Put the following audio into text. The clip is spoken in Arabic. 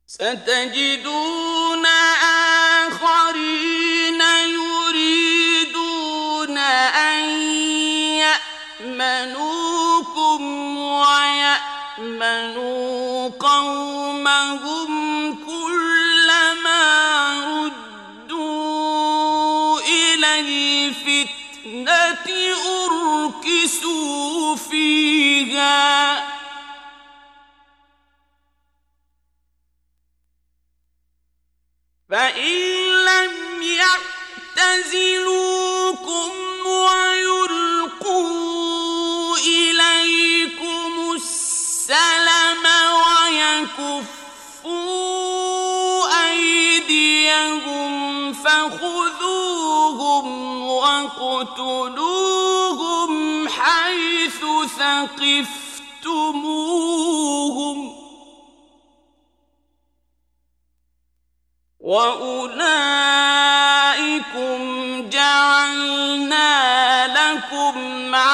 ستجدون آخرين يريدون أن يأمنوكم ويأمنوا قومهم كلما ردوا إلى الفتنة أركسوا فيها فإن لم يعتزلوكم ويلقوا إليكم السلم ويكفوا أيديهم فخذوهم واقتلوهم حيث ثقفتموهم وأولئكم جعلنا لكم